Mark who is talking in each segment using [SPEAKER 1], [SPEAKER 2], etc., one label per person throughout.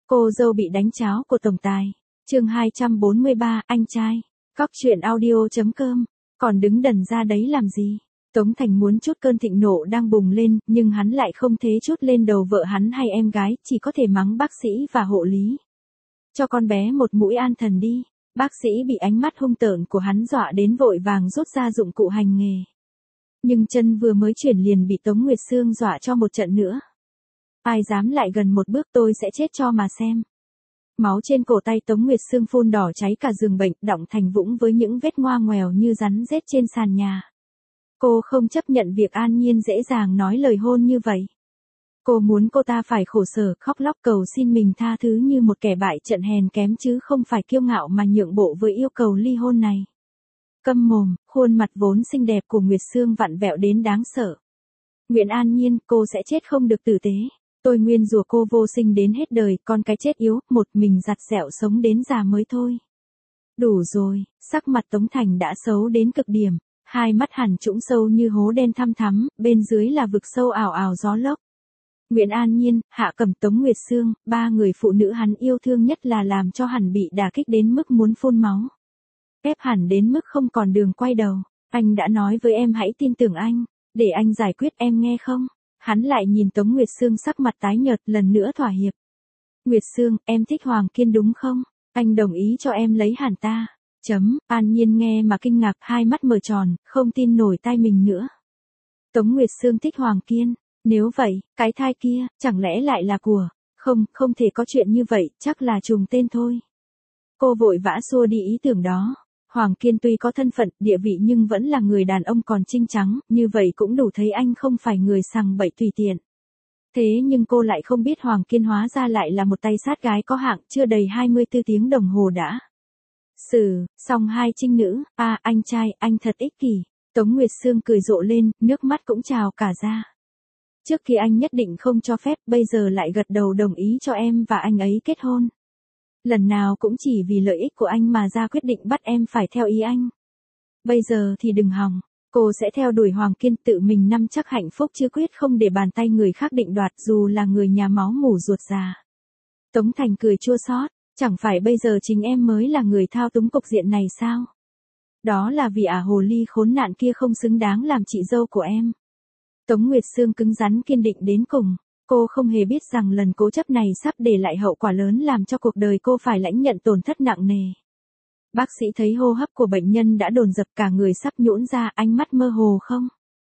[SPEAKER 1] Cô dâu bị đánh cháo của tổng tài. Chương 243, anh trai. Cóc truyện audio.com. Còn đứng đần ra đấy làm gì? Tống Thành muốn chút cơn thịnh nộ đang bùng lên, nhưng hắn lại không thế chút lên đầu vợ hắn hay em gái, chỉ có thể mắng bác sĩ và hộ lý. Cho con bé một mũi an thần đi. Bác sĩ bị ánh mắt hung tợn của hắn dọa đến vội vàng rút ra dụng cụ hành nghề. Nhưng chân vừa mới chuyển liền bị Tống Nguyệt Sương dọa cho một trận nữa. Ai dám lại gần một bước tôi sẽ chết cho mà xem. Máu trên cổ tay Tống Nguyệt Sương phun đỏ cháy cả giường bệnh, đọng thành vũng với những vết ngoa ngoèo như rắn rết trên sàn nhà. Cô không chấp nhận việc An Nhiên dễ dàng nói lời hôn như vậy. Cô muốn cô ta phải khổ sở, khóc lóc cầu xin mình tha thứ như một kẻ bại trận hèn kém chứ không phải kiêu ngạo mà nhượng bộ với yêu cầu ly hôn này. Câm mồm, khuôn mặt vốn xinh đẹp của Nguyệt Sương vặn vẹo đến đáng sợ. Nguyễn An Nhiên, cô sẽ chết không được tử tế. Tôi nguyên rủa cô vô sinh đến hết đời, con cái chết yếu, một mình giặt dẹo sống đến già mới thôi. Đủ rồi, sắc mặt Tống Thành đã xấu đến cực điểm, hai mắt hằn trũng sâu như hố đen thăm thắm, bên dưới là vực sâu ảo ảo gió lốc. Nguyễn An Nhiên, Hạ Cẩm, Tống Nguyệt Sương, ba người phụ nữ hắn yêu thương nhất là làm cho hắn bị đả kích đến mức muốn phun máu. Ép hẳn đến mức không còn đường quay đầu. Anh đã nói với em hãy tin tưởng anh, để anh giải quyết, em nghe không? Hắn lại nhìn Tống Nguyệt Sương sắc mặt tái nhợt, lần nữa thỏa hiệp. Nguyệt Sương, em thích Hoàng Kiên đúng không? Anh đồng ý cho em lấy hẳn ta. An Nhiên nghe mà kinh ngạc, hai mắt mở tròn, không tin nổi tai mình nữa. Tống Nguyệt Sương thích Hoàng Kiên. Nếu vậy, cái thai kia, chẳng lẽ lại là của... Không thể có chuyện như vậy, chắc là trùng tên thôi. Cô vội vã xua đi ý tưởng đó. Hoàng Kiên tuy có thân phận, địa vị nhưng vẫn là người đàn ông còn trinh trắng, như vậy cũng đủ thấy anh không phải người sằng bậy tùy tiện. Thế nhưng cô lại không biết Hoàng Kiên hóa ra lại là một tay sát gái có hạng, chưa đầy 24 tiếng đồng hồ đã xong hai trinh nữ. Anh trai, anh thật ích kỷ. Tống Nguyệt Sương cười rộ lên, nước mắt cũng trào cả ra. Trước khi anh nhất định không cho phép, bây giờ lại gật đầu đồng ý cho em và anh ấy kết hôn. Lần nào cũng chỉ vì lợi ích của anh mà ra quyết định bắt em phải theo ý anh. Bây giờ thì đừng hòng, cô sẽ theo đuổi Hoàng Kiên, tự mình nắm chắc hạnh phúc chứ quyết không để bàn tay người khác định đoạt, dù là người nhà máu mủ ruột già. Tống Thành cười chua xót, chẳng phải bây giờ chính em mới là người thao túng cục diện này sao? Đó là vì hồ ly khốn nạn kia không xứng đáng làm chị dâu của em. Tống Nguyệt Sương cứng rắn kiên định đến cùng. Cô không hề biết rằng lần cố chấp này sắp để lại hậu quả lớn làm cho cuộc đời cô phải lãnh nhận tổn thất nặng nề. Bác sĩ thấy hô hấp của bệnh nhân đã dồn dập, cả người sắp nhũn ra, ánh mắt mơ hồ không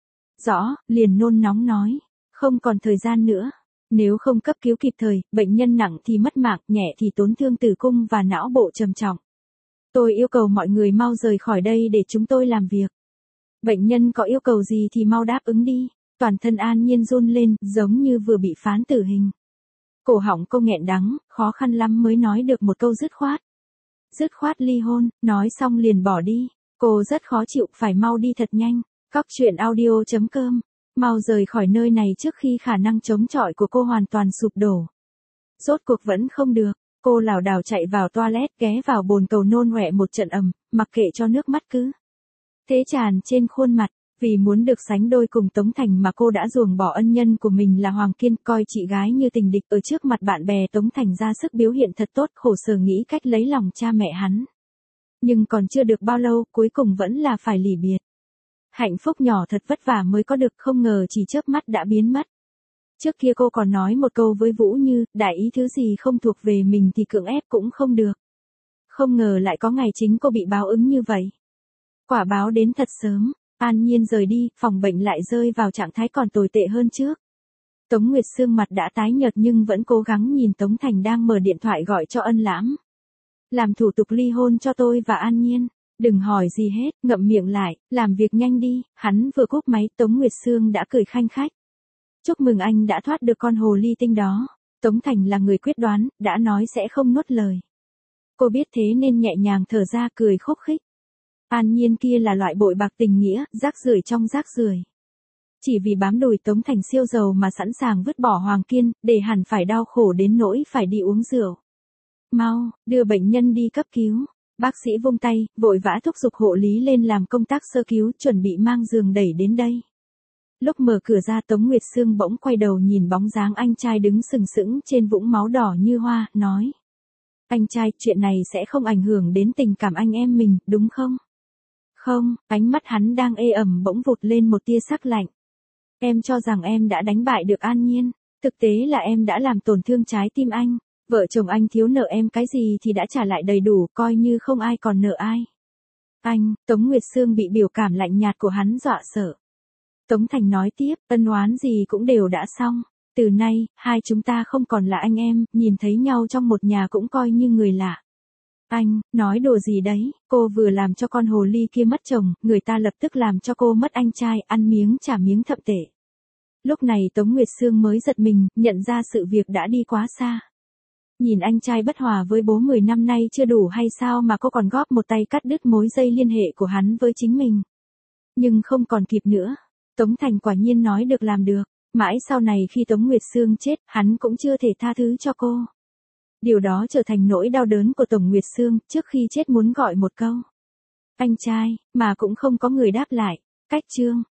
[SPEAKER 1] rõ, liền nôn nóng nói, không còn thời gian nữa. Nếu không cấp cứu kịp thời, bệnh nhân nặng thì mất mạng, nhẹ thì tổn thương tử cung và não bộ trầm trọng. Tôi yêu cầu mọi người mau rời khỏi đây để chúng tôi làm việc. Bệnh nhân có yêu cầu gì thì mau đáp ứng đi. Toàn thân An Nhiên run lên, giống như vừa bị phán tử hình. Cổ họng cô nghẹn đắng, khó khăn lắm mới nói được một câu dứt khoát. Dứt khoát ly hôn, nói xong liền bỏ đi. Cô rất khó chịu, phải mau đi thật nhanh. Cóc truyện audio.com. Mau rời khỏi nơi này trước khi khả năng chống chọi của cô hoàn toàn sụp đổ. Rốt cuộc vẫn không được, cô lảo đảo chạy vào toilet, ghé vào bồn cầu nôn ọe một trận ầm, mặc kệ cho nước mắt cứ thế tràn trên khuôn mặt. Vì muốn được sánh đôi cùng Tống Thành mà cô đã ruồng bỏ ân nhân của mình là Hoàng Kiên, coi chị gái như tình địch. Ở trước mặt bạn bè Tống Thành ra sức biểu hiện thật tốt, khổ sở nghĩ cách lấy lòng cha mẹ hắn. Nhưng còn chưa được bao lâu, cuối cùng vẫn là phải lìa biệt. Hạnh phúc nhỏ thật vất vả mới có được, không ngờ chỉ chớp mắt đã biến mất. Trước kia cô còn nói một câu với Vũ Như, đại ý thứ gì không thuộc về mình thì cưỡng ép cũng không được. Không ngờ lại có ngày chính cô bị báo ứng như vậy. Quả báo đến thật sớm. An Nhiên rời đi, phòng bệnh lại rơi vào trạng thái còn tồi tệ hơn trước. Tống Nguyệt Sương mặt đã tái nhợt nhưng vẫn cố gắng nhìn Tống Thành đang mở điện thoại gọi cho Ân Lãm. Làm thủ tục ly hôn cho tôi và An Nhiên. Đừng hỏi gì hết, ngậm miệng lại, làm việc nhanh đi. Hắn vừa cúp máy, Tống Nguyệt Sương đã cười khanh khách. Chúc mừng anh đã thoát được con hồ ly tinh đó. Tống Thành là người quyết đoán, đã nói sẽ không nuốt lời. Cô biết thế nên nhẹ nhàng thở ra, cười khúc khích. An Nhiên kia là loại bội bạc tình nghĩa, rác rưởi trong rác rưởi. Chỉ vì bám đùi Tống Thành siêu giàu mà sẵn sàng vứt bỏ Hoàng Kiên, để hẳn phải đau khổ đến nỗi phải đi uống rượu. Mau, đưa bệnh nhân đi cấp cứu. Bác sĩ vung tay, vội vã thúc giục hộ lý lên làm công tác sơ cứu, chuẩn bị mang giường đẩy đến đây. Lúc mở cửa ra Tống Nguyệt Sương bỗng quay đầu nhìn bóng dáng anh trai đứng sừng sững trên vũng máu đỏ như hoa, nói. Anh trai, chuyện này sẽ không ảnh hưởng đến tình cảm anh em mình, đúng không? Không, ánh mắt hắn đang ê ẩm bỗng vụt lên một tia sắc lạnh. Em cho rằng em đã đánh bại được An Nhiên, thực tế là em đã làm tổn thương trái tim anh. Vợ chồng anh thiếu nợ em cái gì thì đã trả lại đầy đủ, coi như không ai còn nợ ai. Anh, Tống Nguyệt Sương bị biểu cảm lạnh nhạt của hắn dọa sợ. Tống Thành nói tiếp, ân oán gì cũng đều đã xong. Từ nay, hai chúng ta không còn là anh em, nhìn thấy nhau trong một nhà cũng coi như người lạ. Anh, nói đùa gì đấy, cô vừa làm cho con hồ ly kia mất chồng, người ta lập tức làm cho cô mất anh trai, ăn miếng trả miếng thậm tệ. Lúc này Tống Nguyệt Sương mới giật mình, nhận ra sự việc đã đi quá xa. Nhìn anh trai bất hòa với bố 10 năm nay chưa đủ hay sao mà cô còn góp một tay cắt đứt mối dây liên hệ của hắn với chính mình. Nhưng không còn kịp nữa. Tống Thành quả nhiên nói được làm được. Mãi sau này khi Tống Nguyệt Sương chết, hắn cũng chưa thể tha thứ cho cô. Điều đó trở thành nỗi đau đớn của Tống Nguyệt Sương, trước khi chết muốn gọi một câu. Anh trai, mà cũng không có người đáp lại. Cách chương.